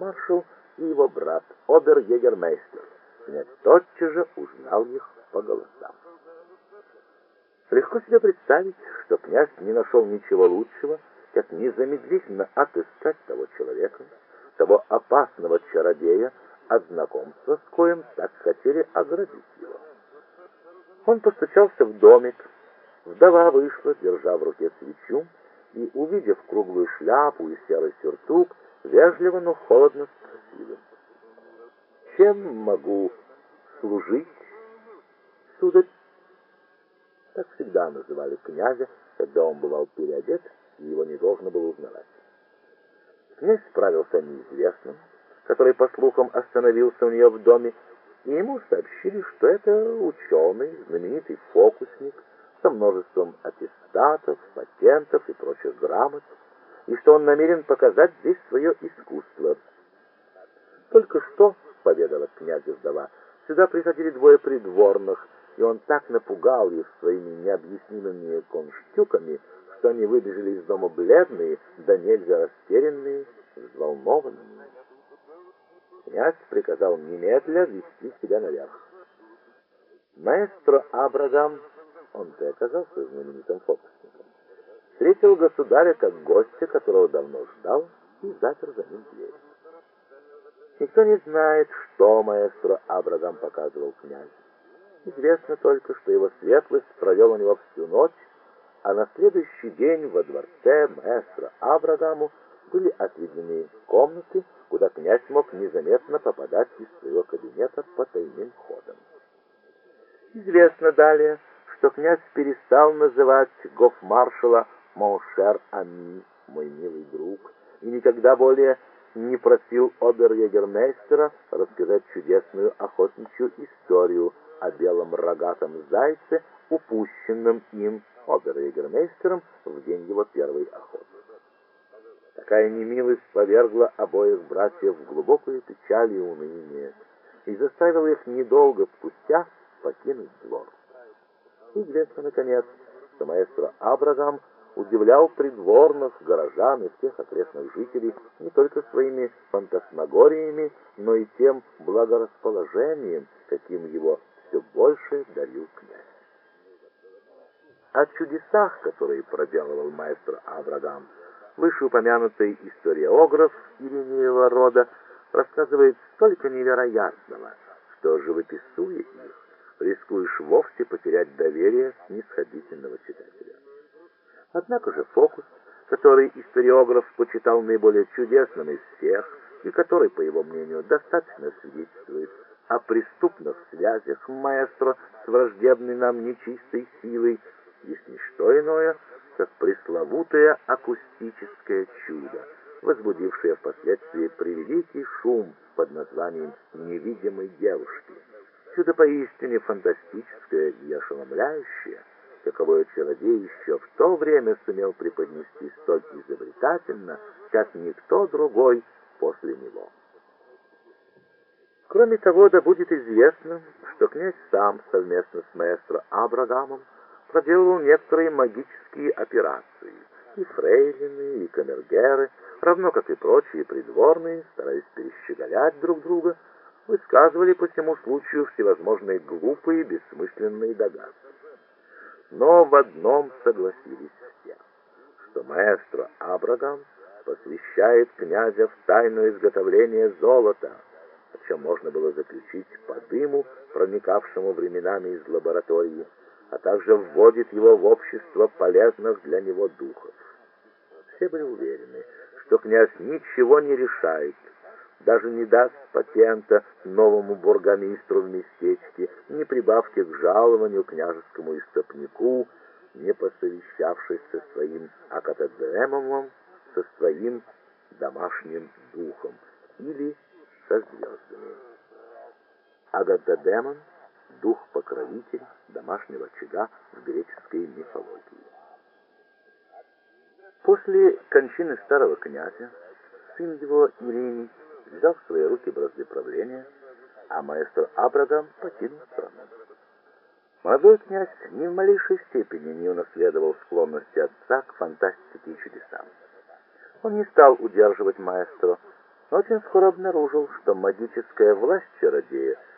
фельдмаршал и его брат, обер-егермейстер. Князь тотчас же узнал их по голосам. Легко себе представить, что князь не нашел ничего лучшего, как незамедлительно отыскать того человека, того опасного чародея, от знакомства с коим так хотели оградить его. Он постучался в домик. Вдова вышла, держа в руке свечу, и, увидев круглую шляпу и серый сюртук, вежливо, но холодно спросила: «Чем могу служить, сударь?» Так всегда называли князя, когда он бывал переодет, и его не должно было узнавать. Князь справился неизвестным, который, по слухам, остановился у нее в доме, и ему сообщили, что это ученый, знаменитый фокусник, со множеством аттестатов, патентов и прочих грамот, и что он намерен показать здесь свое искусство. «Только что, — поведала князю вдова, — сюда приходили двое придворных, и он так напугал их своими необъяснимыми конштюками, что они выбежали из дома бледные, да нельзя растерянные, взволнованные. Князь приказал немедля вести себя наверх. Маэстро Абрагам, он-то и оказался знаменитым фокусником, встретил государя как гостя, которого давно ждал, и запер за ним дверь. Никто не знает, что маэстро Абрагам показывал князю. Известно только, что его светлость провел у него всю ночь, а на следующий день во дворце маэстро Абрагаму были отведены комнаты, куда князь мог незаметно попадать из своего кабинета по тайным ходам. Известно далее, что князь перестал называть гофмаршала «Моншер Ами», «мой милый друг», и никогда более не просил обер-егермейстера рассказать чудесную охотничью историю о белом рогатом зайце, упущенном им, обер-егермейстером, в день его первой охоты. Такая немилость повергла обоих братьев в глубокую печаль и уныние и заставила их недолго спустя покинуть двор. Известно, наконец, что маэстро Абрагам удивлял придворных, горожан и всех окрестных жителей не только своими фантасмагориями, но и тем благорасположением, каким его все больше дарил князь. О чудесах, которые проделывал маэстро Абрагам, вышеупомянутый историограф Иринеева рода рассказывает столько невероятного, что, живописуя их, рискуешь вовсе потерять доверие снисходительного читателя. Однако же фокус, который историограф почитал наиболее чудесным из всех, и который, по его мнению, достаточно свидетельствует о преступных связях маэстро с враждебной нам нечистой силой, есть не что иное, как пресловутое акустическое чудо, возбудившее впоследствии превеликий шум под названием «Невидимой девушки». Чудо поистине фантастическое и ошеломляющее, каковое чародей еще в то время сумел преподнести столь изобретательно, как никто другой после него. Кроме того, да будет известно, что князь сам совместно с маэстро Абрагамом проделывал некоторые магические операции, и фрейлины, и камергеры, равно как и прочие придворные, стараясь перещеголять друг друга, высказывали по всему случаю всевозможные глупые, бессмысленные догадки. Но в одном согласились все, что маэстро Абрагам посвящает князя в тайну изготовления золота, о чем можно было заключить по дыму, проникавшему временами из лаборатории, а также вводит его в общество полезных для него духов. Все были уверены, что князь ничего не решает, даже не даст патента новому бургомистру в местечке, ни прибавки к жалованию княжескому истопнику, не посовещавшись со своим акатедемомом, со своим домашним духом или со звездами. Агатодемон — дух-покровитель домашнего очага в греческой мифологии. После кончины старого князя сын его Ириний взял в свои руки бразды правления, а маэстро Абрагам покинул страну. Молодой князь ни в малейшей степени не унаследовал склонности отца к фантастике и чудесам. Он не стал удерживать маэстро, Очень скоро обнаружил, что магическая власть чародея